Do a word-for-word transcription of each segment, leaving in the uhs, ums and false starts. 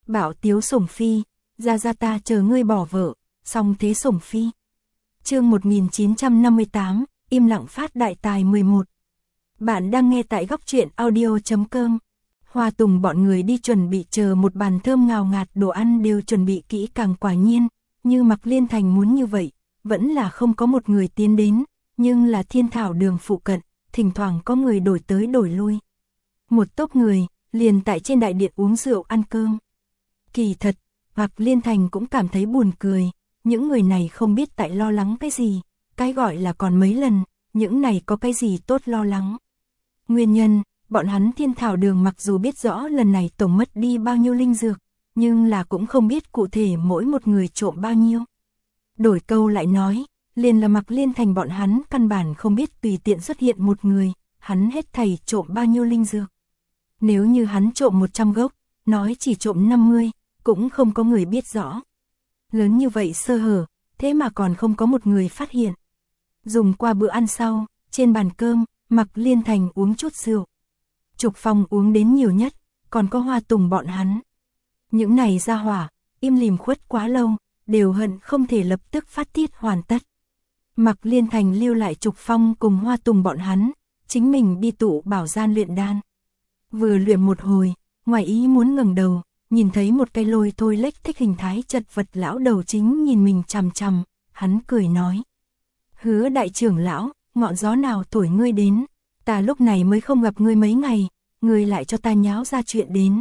Bảo Tiếu Sủng Phi, ra ra ta chờ ngươi bỏ vợ, xong thế Sủng Phi. Chương một nghìn chín trăm năm mươi tám, im lặng phát đại tài mười một. Bạn đang nghe tại góc truyện audio chấm com. Hoa Tùng bọn người đi chuẩn bị chờ một bàn thơm ngào ngạt, đồ ăn đều chuẩn bị kỹ càng, quả nhiên, như Mạc Liên Thành muốn như vậy, vẫn là không có một người tiến đến, nhưng là Thiên Thảo Đường phụ cận, thỉnh thoảng có người đổi tới đổi lui. Một tốp người, liền tại trên đại điện uống rượu ăn cơm. Kỳ thật, Mạc Liên Thành cũng cảm thấy buồn cười, những người này không biết tại lo lắng cái gì, cái gọi là còn mấy lần, những này có cái gì tốt lo lắng. Nguyên nhân, bọn hắn Thiên Thảo Đường mặc dù biết rõ lần này tổng mất đi bao nhiêu linh dược, nhưng là cũng không biết cụ thể mỗi một người trộm bao nhiêu. Đổi câu lại nói, liền là Mạc Liên Thành bọn hắn căn bản không biết tùy tiện xuất hiện một người, hắn hết thảy trộm bao nhiêu linh dược. Nếu như hắn trộm một trăm gốc, nói chỉ trộm năm mươi, cũng không có người biết rõ. Lớn như vậy sơ hở, thế mà còn không có một người phát hiện. Dùng qua bữa ăn sau, trên bàn cơm, Mạc Liên Thành uống chút rượu. Trục Phong uống đến nhiều nhất, còn có Hoa Tùng bọn hắn. Những này ra hỏa, im lìm khuất quá lâu, đều hận không thể lập tức phát tiết hoàn tất. Mạc Liên Thành lưu lại Trục Phong cùng Hoa Tùng bọn hắn, chính mình đi tụ bảo gian luyện đan. Vừa luyện một hồi, ngoài ý muốn ngẩng đầu, nhìn thấy một cây lôi thôi lếch thích hình thái chật vật lão đầu chính nhìn mình chằm chằm, hắn cười nói. Hứa đại trưởng lão, ngọn gió nào thổi ngươi đến, ta lúc này mới không gặp ngươi mấy ngày, ngươi lại cho ta nháo ra chuyện đến.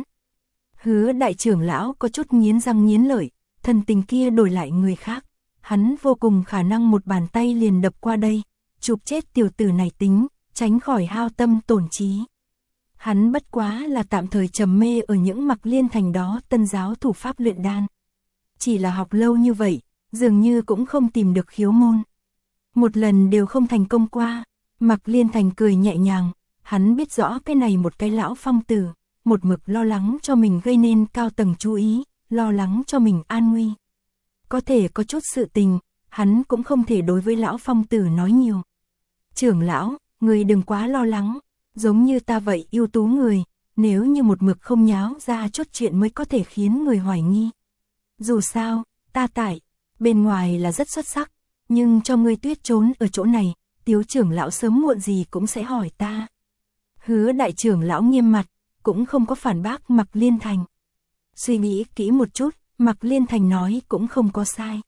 Hứa đại trưởng lão có chút nghiến răng nghiến lợi, thần tình kia đổi lại người khác, hắn vô cùng khả năng một bàn tay liền đập qua đây, chụp chết tiểu tử này tính, tránh khỏi hao tâm tổn trí. Hắn bất quá là tạm thời trầm mê ở những Mạc Liên Thành đó tân giáo thủ pháp luyện đan. Chỉ là học lâu như vậy, dường như cũng không tìm được khiếu môn. Một lần đều không thành công qua, Mạc Liên Thành cười nhẹ nhàng, hắn biết rõ cái này một cái lão phong tử, một mực lo lắng cho mình gây nên cao tầng chú ý, lo lắng cho mình an nguy. Có thể có chút sự tình, hắn cũng không thể đối với lão phong tử nói nhiều. Trưởng lão, người đừng quá lo lắng, giống như ta vậy ưu tú người, nếu như một mực không nháo ra chút chuyện mới có thể khiến người hoài nghi. Dù sao, ta tại, bên ngoài là rất xuất sắc, nhưng cho ngươi tuyết trốn ở chỗ này, Tiếu trưởng lão sớm muộn gì cũng sẽ hỏi ta. Hứa đại trưởng lão nghiêm mặt, cũng không có phản bác Mạc Liên Thành. Suy nghĩ kỹ một chút, Mạc Liên Thành nói cũng không có sai.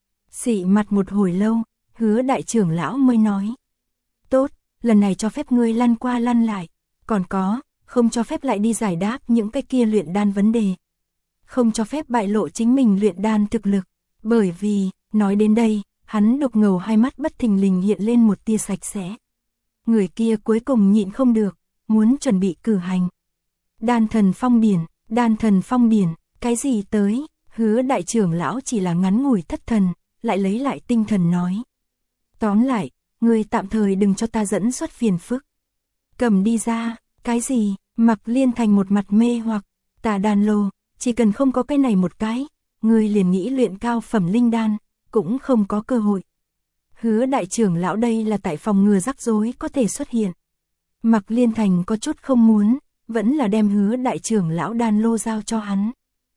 Xị mặt một hồi lâu, hứa đại trưởng lão mới nói. Tốt, lần này cho phép ngươi lăn qua lăn lại, còn có, không cho phép lại đi giải đáp những cái kia luyện đan vấn đề. Không cho phép bại lộ chính mình luyện đan thực lực, bởi vì, nói đến đây, hắn đục ngầu hai mắt bất thình lình hiện lên một tia sạch sẽ. Người kia cuối cùng nhịn không được, muốn chuẩn bị cử hành. Đan thần phong điển, đan thần phong điển, cái gì tới, hứa đại trưởng lão chỉ là ngắn ngủi thất thần, lại lấy lại tinh thần nói. Tóm lại, ngươi tạm thời đừng cho ta dẫn xuất phiền phức. Cầm đi ra, cái gì, Mạc Liên Thành một mặt mê hoặc, ta đan lô, chỉ cần không có cái này một cái, ngươi liền nghĩ luyện cao phẩm linh đan, cũng không có cơ hội. Hứa đại trưởng lão đây là tại phòng ngừa rắc rối có thể xuất hiện. Mạc Liên Thành có chút không muốn, vẫn là đem hứa đại trưởng lão đan lô giao cho hắn.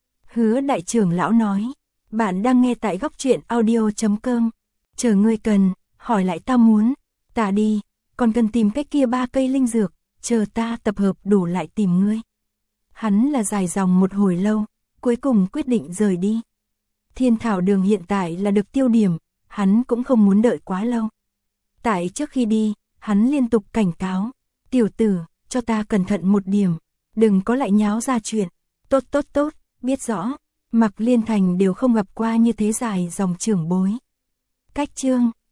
Hứa đại trưởng lão nói, bạn đang nghe tại góc truyện audio chấm com, chờ ngươi cần, hỏi lại ta muốn, ta đi, còn cần tìm cái kia ba cây linh dược, chờ ta tập hợp đủ lại tìm ngươi. Hắn là dài dòng một hồi lâu, cuối cùng quyết định rời đi. Thiên Thảo Đường hiện tại là được tiêu điểm, hắn cũng không muốn đợi quá lâu. Tại trước khi đi, hắn liên tục cảnh cáo, tiểu tử, cho ta cẩn thận một điểm, đừng có lại nháo ra chuyện. Tốt tốt tốt, biết rõ, Mạc Liên Thành đều không gặp qua như thế dài dòng trưởng bối. Cách chương